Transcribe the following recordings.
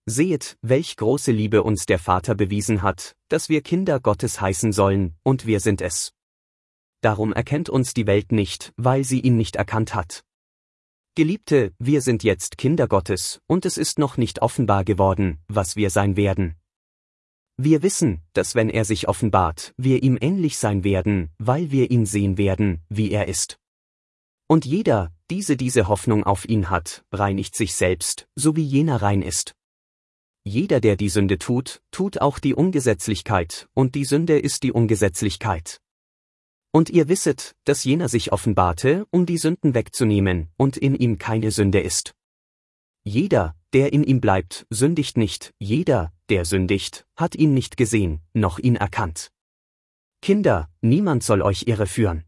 Sehet, welch große Liebe uns der Vater bewiesen hat, dass wir Kinder Gottes heißen sollen, und wir sind es. Darum erkennt uns die Welt nicht, weil sie ihn nicht erkannt hat. Geliebte, wir sind jetzt Kinder Gottes, und es ist noch nicht offenbar geworden, was wir sein werden. Wir wissen, dass wenn er sich offenbart, wir ihm ähnlich sein werden, weil wir ihn sehen werden, wie er ist. Und jeder, diese Hoffnung auf ihn hat, reinigt sich selbst, so wie jener rein ist. Jeder, der die Sünde tut, tut auch die Ungesetzlichkeit, und die Sünde ist die Ungesetzlichkeit. Und ihr wisset, dass jener sich offenbarte, um die Sünden wegzunehmen, und in ihm keine Sünde ist. Jeder, der in ihm bleibt, sündigt nicht, jeder, der sündigt, hat ihn nicht gesehen, noch ihn erkannt. Kinder, niemand soll euch irreführen.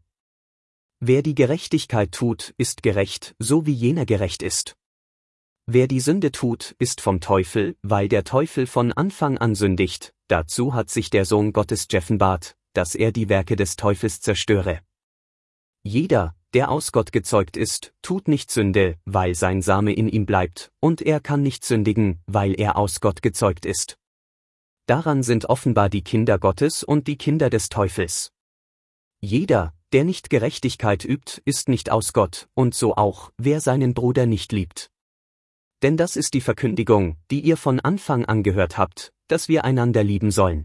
Wer die Gerechtigkeit tut, ist gerecht, so wie jener gerecht ist. Wer die Sünde tut, ist vom Teufel, weil der Teufel von Anfang an sündigt, dazu hat sich der Sohn Gottes geoffenbart, dass er die Werke des Teufels zerstöre. Jeder, der aus Gott gezeugt ist, tut nicht Sünde, weil sein Same in ihm bleibt, und er kann nicht sündigen, weil er aus Gott gezeugt ist. Daran sind offenbar die Kinder Gottes und die Kinder des Teufels. Jeder, der nicht Gerechtigkeit übt, ist nicht aus Gott, und so auch, wer seinen Bruder nicht liebt. Denn das ist die Verkündigung, die ihr von Anfang an gehört habt, dass wir einander lieben sollen.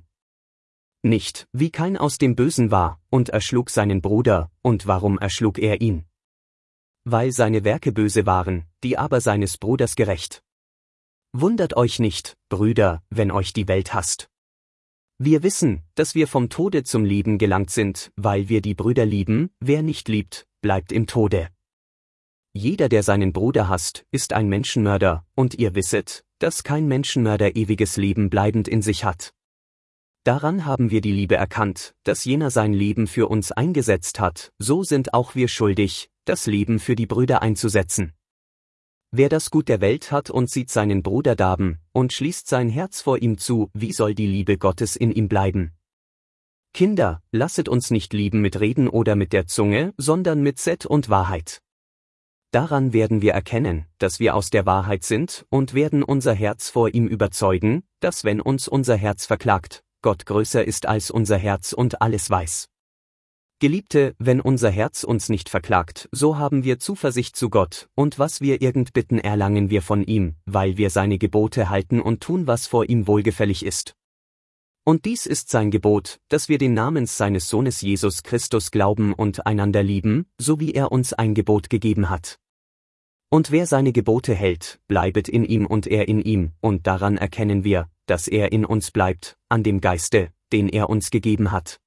Nicht, wie Kain aus dem Bösen war, und erschlug seinen Bruder, und warum erschlug er ihn? Weil seine Werke böse waren, die aber seines Bruders gerecht. Wundert euch nicht, Brüder, wenn euch die Welt hasst. Wir wissen, dass wir vom Tode zum Leben gelangt sind, weil wir die Brüder lieben, wer nicht liebt, bleibt im Tode. Jeder, der seinen Bruder hasst, ist ein Menschenmörder, und ihr wisset, dass kein Menschenmörder ewiges Leben bleibend in sich hat. Daran haben wir die Liebe erkannt, dass jener sein Leben für uns eingesetzt hat, so sind auch wir schuldig, das Leben für die Brüder einzusetzen. Wer das Gut der Welt hat und sieht seinen Bruder darben, und schließt sein Herz vor ihm zu, wie soll die Liebe Gottes in ihm bleiben? Kinder, lasset uns nicht lieben mit Reden oder mit der Zunge, sondern mit Sett und Wahrheit. Daran werden wir erkennen, dass wir aus der Wahrheit sind, und werden unser Herz vor ihm überzeugen, dass wenn uns unser Herz verklagt, Gott größer ist als unser Herz und alles weiß. Geliebte, wenn unser Herz uns nicht verklagt, so haben wir Zuversicht zu Gott, und was wir irgend bitten erlangen wir von ihm, weil wir seine Gebote halten und tun, was vor ihm wohlgefällig ist. Und dies ist sein Gebot, dass wir den Namen seines Sohnes Jesus Christus glauben und einander lieben, so wie er uns ein Gebot gegeben hat. Und wer seine Gebote hält, bleibet in ihm und er in ihm, und daran erkennen wir, dass er in uns bleibt, an dem Geiste, den er uns gegeben hat.